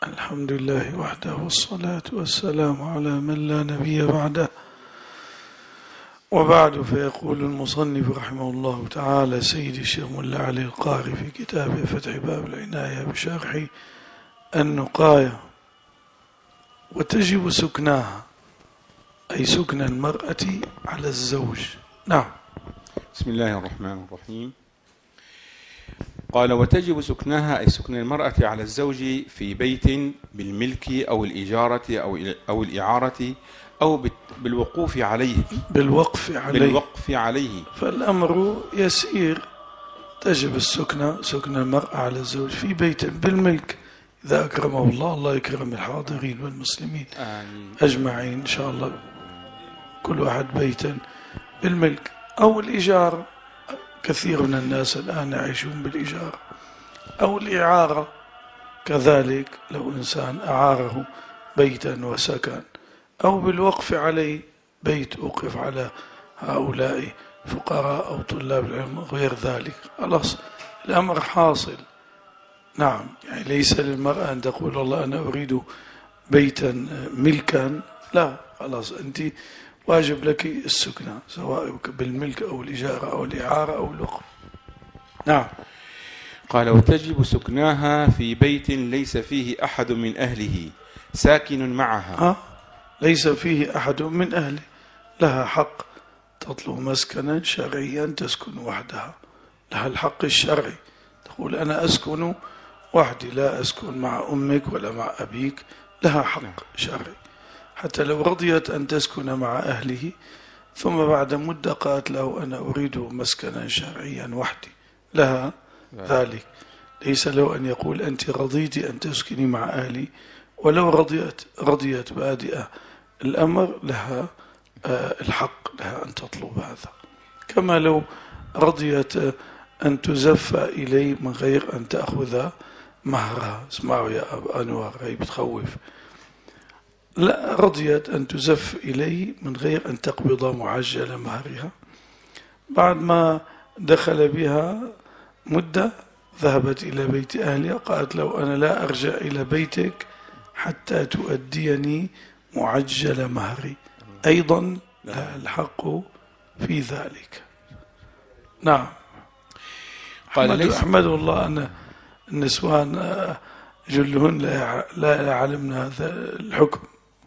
الحمد لله وحده والصلاة والسلام على من لا نبي بعده. وبعد، فيقول المصنف رحمه الله تعالى سيد الشيخ ملا علي القاري في كتابه فتح باب العناية بشرح النقاية: وتجب سكناها، أي سكن المرأة على الزوج. نعم. بسم الله الرحمن الرحيم. قال: وتجب سكناها، أي سكن المرأة على الزوج في بيت بالملك أو الإجارة أو الإعارة أو بالوقوف عليه. بالوقف عليه. فالأمر يسير. تجب سكن المرأة على الزوج في بيت بالملك، إذا أكرمه الله يكرم الحاضرين والمسلمين أجمعين إن شاء الله، كل واحد بيتا بالملك أو الإجارة. كثير من الناس الآن يعيشون بالإجارة أو الإعارة كذلك، لو إنسان أعاره بيتا وسكن، أو بالوقف عليه، بيت أوقف على هؤلاء فقراء أو طلاب العلم غير ذلك، خلاص الأمر حاصل. نعم، يعني ليس للمرأة أن تقول والله أنا أريد بيتا ملكا، لا، خلاص أنت واجب لك السكنة، سواء بالملك أو الإجارة أو الإعارة أو الوقف. نعم. قال: وتجب سكناها في بيت ليس فيه أحد من أهله ساكن معها. ليس فيه أحد من أهله، لها حق تطلب مسكنا شرعيا تسكن وحدها، لها الحق الشرعي، تقول أنا أسكن وحدي، لا أسكن مع أمك ولا مع أبيك، لها حق شرعي. حتى لو رضيت أن تسكن مع أهله ثم بعد مدة قالت له أنا أريد مسكنا شرعيا وحدي، لها ذلك. ليس له أن يقول أنت رضيت أن تسكني مع أهلي، ولو رضيت بادئة الأمر لها الحق، لها أن تطلب هذا. كما لو رضيت أن تزف إليه من غير أن تأخذ مهرها. اسمعوا يا أبا أنوار، هي بتخوف. لا، رضيت أن تزف إليه من غير أن تقبض معجل مهرها، بعد ما دخل بها مدة ذهبت إلى بيت أهلها، قالت له أنا لا أرجع إلى بيتك حتى تؤديني معجل مهري، أيضا الحق في ذلك. نعم. أحمد الله أن النسوان جلهن لا يعلمن هذا الحكم.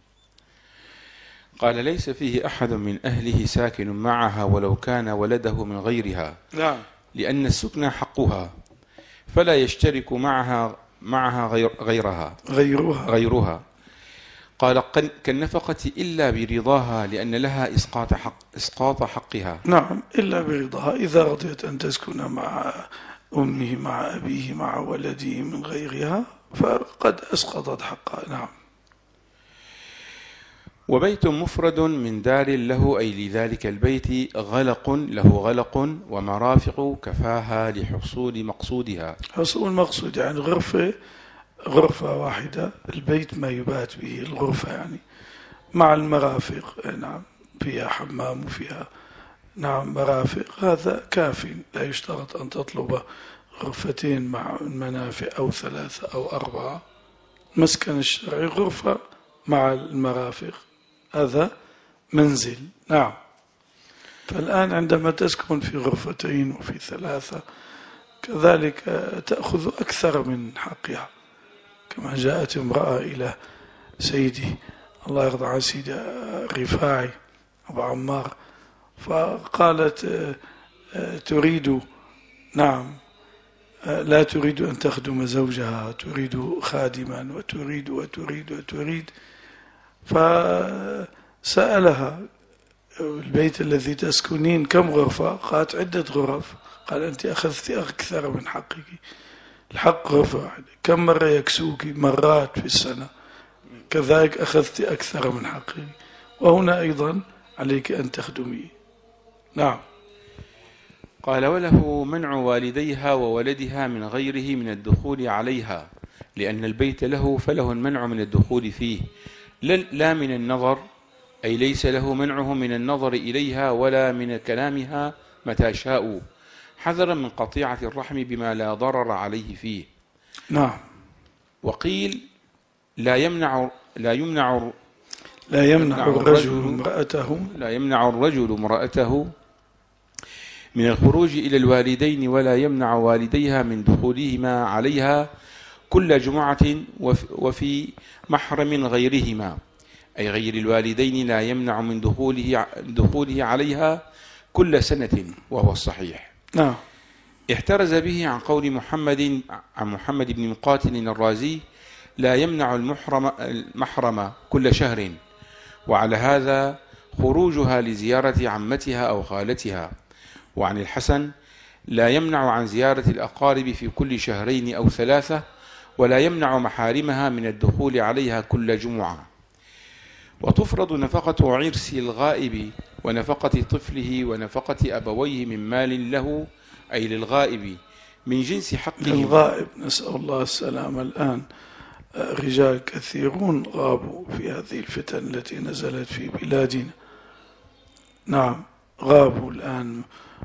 قال: ليس فيه أحد من أهله ساكن معها ولو كان ولده من غيرها. نعم. لأن السكن حقها، فلا يشترك معها غيرها. قال: كالنفقة إلا برضاها، لأن لها إسقاط حقها. نعم، إلا برضاها، إذا رضيت أن تسكن مع أمه مع أبيه مع ولده من غيرها فقد أسقطت حقها. نعم. وبيت مفرد من دار له، أي لذلك البيت له غلق ومرافق كفاها لحصول مقصودها. حصول المقصود يعني غرفة واحدة، البيت ما يبات به، الغرفة يعني مع المرافق. نعم، فيها حمام وفيها مرافق، هذا كاف، لا يشترط أن تطلب غرفتين مع المنافع أو 3 أو 4. مسكن الشرعي غرفة مع المرافق، هذا منزل. نعم. فالآن عندما تسكن في غرفتين وفي 3 كذلك تأخذ أكثر من حقها، كما جاءت امرأة إلى سيدي الله يرضى عن سيدي رفاعي أبو عمار، فقالت تريد، نعم، لا تريد أن تخدم زوجها، تريد خادما وتريد. فسألها البيت الذي تسكنين كم غرفة؟ قالت عدة غرف. قال أنت أخذت أكثر من حقك، الحق غرفة واحدة. كم مرة يكسوك؟ مرات في السنة، كذلك أخذت أكثر من حقك، وهنا أيضا عليك أن تخدمي. نعم. قال: وله منع والديها وولدها من غيره من الدخول عليها، لأن البيت له، فله المنع من الدخول فيه، لا من النظر، أي ليس له منعه من النظر إليها ولا من كلامها متى شاءوا، حذرا من قطيعة الرحم بما لا ضرر عليه فيه. نعم. وقيل لا يمنع الرجل امرأته من الخروج إلى الوالدين، ولا يمنع والديها من دخولهما عليها كل جمعة وفي محرم غيرهما، أي غير الوالدين لا يمنع من دخوله عليها كل سنة، وهو الصحيح. نعم. احترز به عن قول محمد بن مقاتل الرازي: لا يمنع المحرم كل شهر، وعلى هذا خروجها لزيارة عمتها أو خالتها. وعن الحسن: لا يمنع عن زيارة الأقارب في كل شهرين أو 3، ولا يمنع محارمها من الدخول عليها كل جمعة. وتفرض نفقة عرس الغائب ونفقة طفله ونفقة أبويه من مال له، أي للغائب، من جنس حقه. للغائب، نسأل الله السلامة. الآن رجال كثيرون غابوا في هذه الفتن التي نزلت في بلادنا. نعم، غابوا الآن،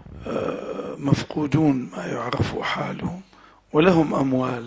مفقودون ما يعرف حالهم، ولهم أموال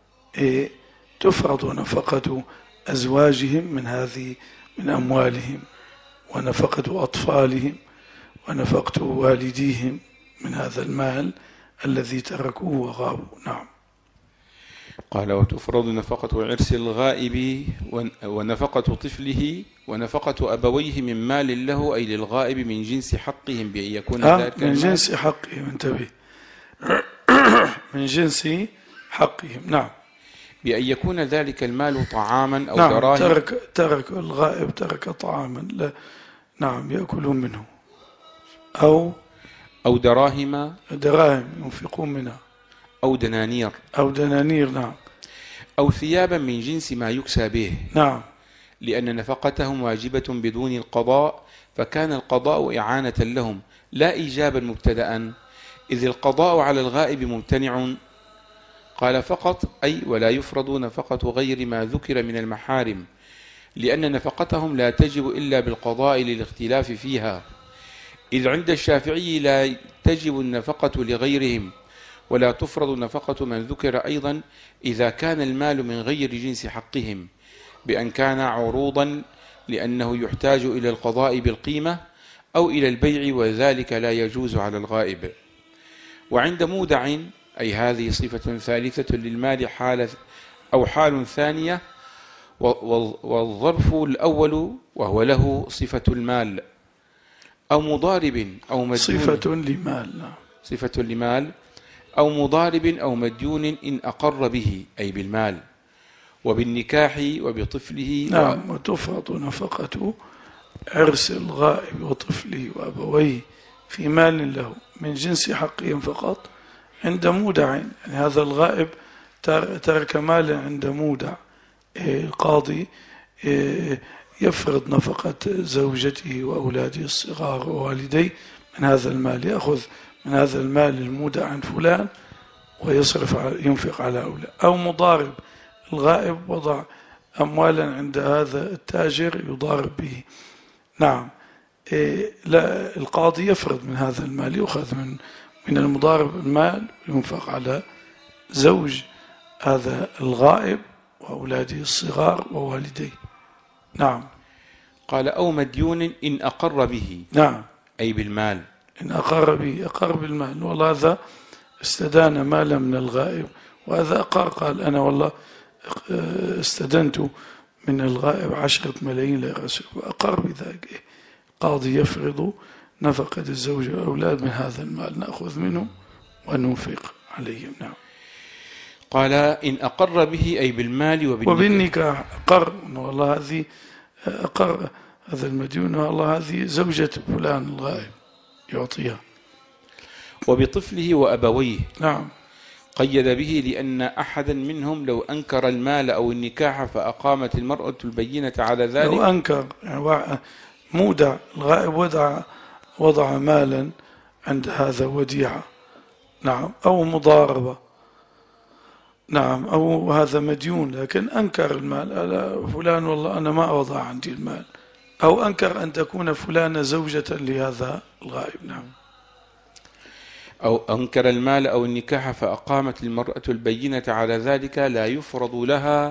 تفرض نفقة أزواجهم من أموالهم، ونفقة أطفالهم، ونفقة والديهم من هذا المال الذي تركوه وغابوا. نعم. قال: وتفرض نفقة عرس الغائب ونفقة طفله ونفقة أبويه من مال له، أي للغائب، من جنس حقهم، بأن يكون ذلك من جنس حقهم. انتبه، من جنس حقهم. نعم. بأن يكون ذلك المال طعاما أو نعم. دراهم. ترك الغائب ترك طعاما، لا، نعم، يأكلون منه، أو دراهم ينفقون منها، أو دنانير. نعم. أو ثيابا من جنس ما يكسى به. نعم. لأن نفقتهم واجبة بدون القضاء، فكان القضاء إعانة لهم لا إيجابا مبتدأ، إذ القضاء على الغائب ممتنع. قال: فقط، أي ولا يفرض نفقة غير ما ذكر من المحارم، لأن نفقتهم لا تجب إلا بالقضاء للاختلاف فيها، إذ عند الشافعي لا تجب النفقة لغيرهم، ولا تفرض نفقة من ذكر أيضا إذا كان المال من غير جنس حقهم، بأن كان عروضا، لأنه يحتاج إلى القضاء بالقيمة أو إلى البيع، وذلك لا يجوز على الغائب. وعند مودع، أي هذه صفة ثالثة للمال، حال ثانية، والظرف الأول وهو له صفة المال، أو مضارب أو مديون، صفة لمال أو مضارب أو مديون إن أقر به، أي بالمال، وبالنكاح وبطفله. نعم. وتفرض نفقة عرس الغائب وطفله وأبويه في مال له من جنس حقهم فقط عند مودع. يعني هذا الغائب ترك مالا عند مودع، القاضي يفرض نفقة زوجته وأولاده الصغار ووالديه من هذا المال، يأخذ من هذا المال المودع عن فلان ينفق على أولاد. أو مضارب، الغائب وضع أموالا عند هذا التاجر يضارب به. نعم. لا، القاضي يفرض من هذا المال، يؤخذ من المضارب المال ينفق على زوج هذا الغائب وأولاده الصغار ووالديه. نعم. قال: أو مديون إن أقر به. نعم. أي بالمال. إن أقر به، أقر بالمال، والله هذا استدان مالا من الغائب، وهذا أقر، قال: أنا والله استدنت من الغائب 10 ملايين لا يغسل، وأقر بذلك. قاضي يفرض نفقة الزوج والأولاد من هذا المال، نأخذ منه وننفق عليهم. نعم. قال: إن أقر به، أي بالمال وبالنكاح. أقر، والله هذه أقر هذا المديون، والله هذه زوجة فلان الغائب، يعطيها. وبطفله وأبويه. نعم. قيد به لأن أحدا منهم لو أنكر المال أو النكاح فأقامت المرأة البينة على ذلك. لو أنكر، يعني مودع الغائب وضع مالا عند هذا وديعة، نعم، أو مضاربة، نعم، أو هذا مديون، لكن أنكر المال، فلان والله أنا ما أوضع عندي المال، أو أنكر أن تكون فلانة زوجة لهذا الغائب. نعم. أو أنكر المال أو النكاح فأقامت المرأة البينة على ذلك، لا يفرض لها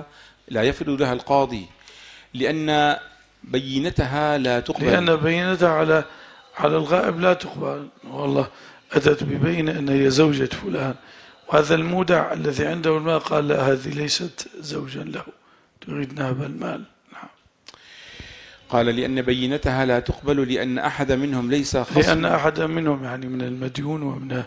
لا يفرض لها القاضي لأن بينتها لا تقبل. لأن بينتها على الغائب لا تقبل. والله أتت ببينة أن هي زوجة فلان، وهذا المودع الذي عنده المال قال لا هذه ليست زوجا له، تريد نهب المال. نعم. قال لأن بينتها لا تقبل لأن أحد منهم ليس خصم. لأن أحد منهم يعني من المديون ومن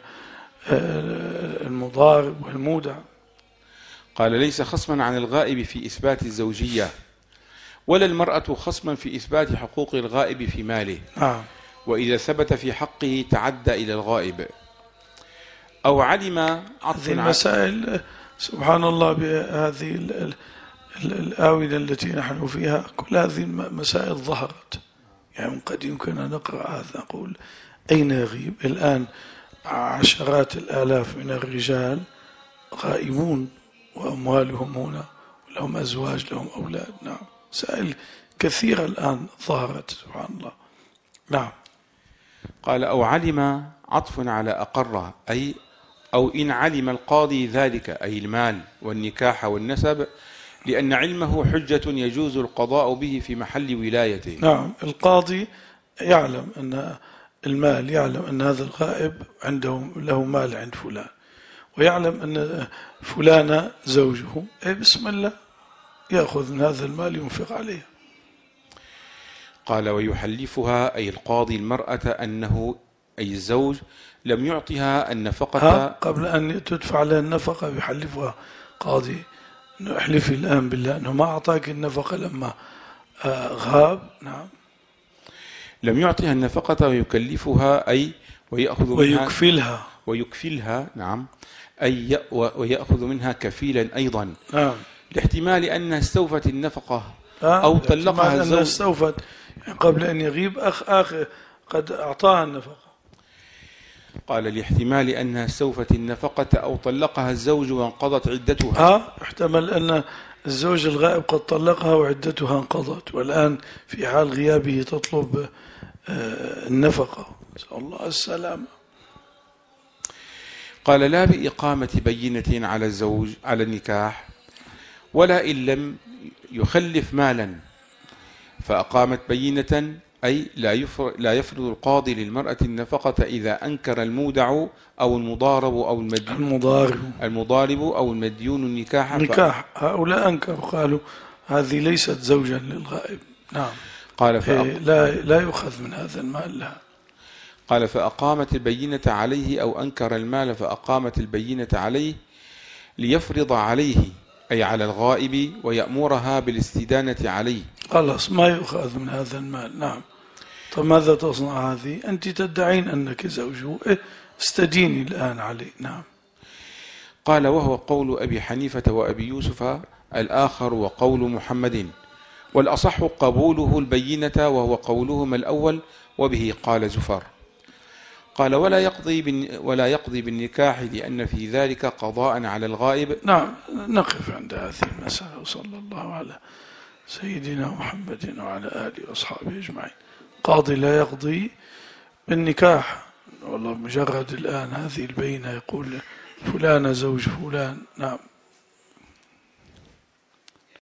المضارب والمودع. قال ليس خصما عن الغائب في إثبات الزوجية، ولا المرأة خصما في إثبات حقوق الغائب في ماله. نعم. وإذا ثبت في حقه تعدى إلى الغائب. أو علم هذه المسائل سبحان الله بهذه الآونة التي نحن فيها، كل هذه المسائل ظهرت. يعني قد يمكن أن نقرأ هذا نقول أين يغيب الآن؟ عشرات الآلاف من الرجال غائبون وأموالهم هنا، ولهم أزواج لهم أولاد. نعم. مسائل كثيرة الآن ظهرت سبحان الله. نعم. قال أو علم عطف على أقره، أي أو إن علم القاضي ذلك، أي المال والنكاح والنسب، لأن علمه حجة يجوز القضاء به في محل ولايته. نعم. القاضي يعلم أن المال، يعلم أن هذا الغائب له مال عند فلان، ويعلم أن فلان زوجه، بسم الله يأخذ من هذا المال ينفق عليه. قال ويحلفها، أي القاضي المرأة، أنه أي الزوج لم يعطها النفقة قبل أن تدفع لها النفقة يحلفها قاضي، احلفي الآن بالله أنه ما أعطاك النفقة لما غاب. نعم. لم يعطيها النفقة ويكلفها، أي ويأخذ ويكفلها. نعم. أي ويأخذ منها كفيلا أيضا. نعم. لاحتمال أنها استوفت النفقة أو طلقها الزوج. استوفت يعني قبل أن يغيب أخ قد أعطاها النفقة. قال لاحتمال أنها استوفت النفقة أو طلقها الزوج وانقضت عدتها. احتمل أن الزوج الغائب قد طلقها وعدتها انقضت، والآن في حال غيابه تطلب النفقة. نسأل الله السلامة. قال لا بإقامة بينة على الزوج على النكاح، ولا إن لم يخلف مالا فأقامت بينة، أي لا يفرض القاضي للمرأة النفقة إذا أنكر المودع أو المضارب أو المديون النكاح. هؤلاء أنكروا قالوا هذه ليست زوجا للغائب. نعم. قال لا يؤخذ من هذا المال لها. قال فأقامت البينة عليه، أو أنكر المال فأقامت البينة عليه ليفرض عليه، أي على الغائب، ويأمرها بالاستدانة عليه. خلاص ما يؤخذ من هذا المال. نعم. طب ماذا تصنع هذه؟ أنت تدعين أنك زوجه، استديني الآن عليه. نعم. قال وهو قول أبي حنيفة وأبي يوسف الآخر وقول محمد، والأصح قبوله البينة وهو قولهما الأول، وبه قال زفر. قال ولا يقضي بالنكاح لأن في ذلك قضاء على الغائب. نعم. نقف عند هذه المسألة، وصلى الله على سيدنا محمد وعلى آله وأصحابه أجمعين. قاضي لا يقضي بالنكاح، والله مجرد الآن هذه البينة يقول فلان زوج فلان. نعم.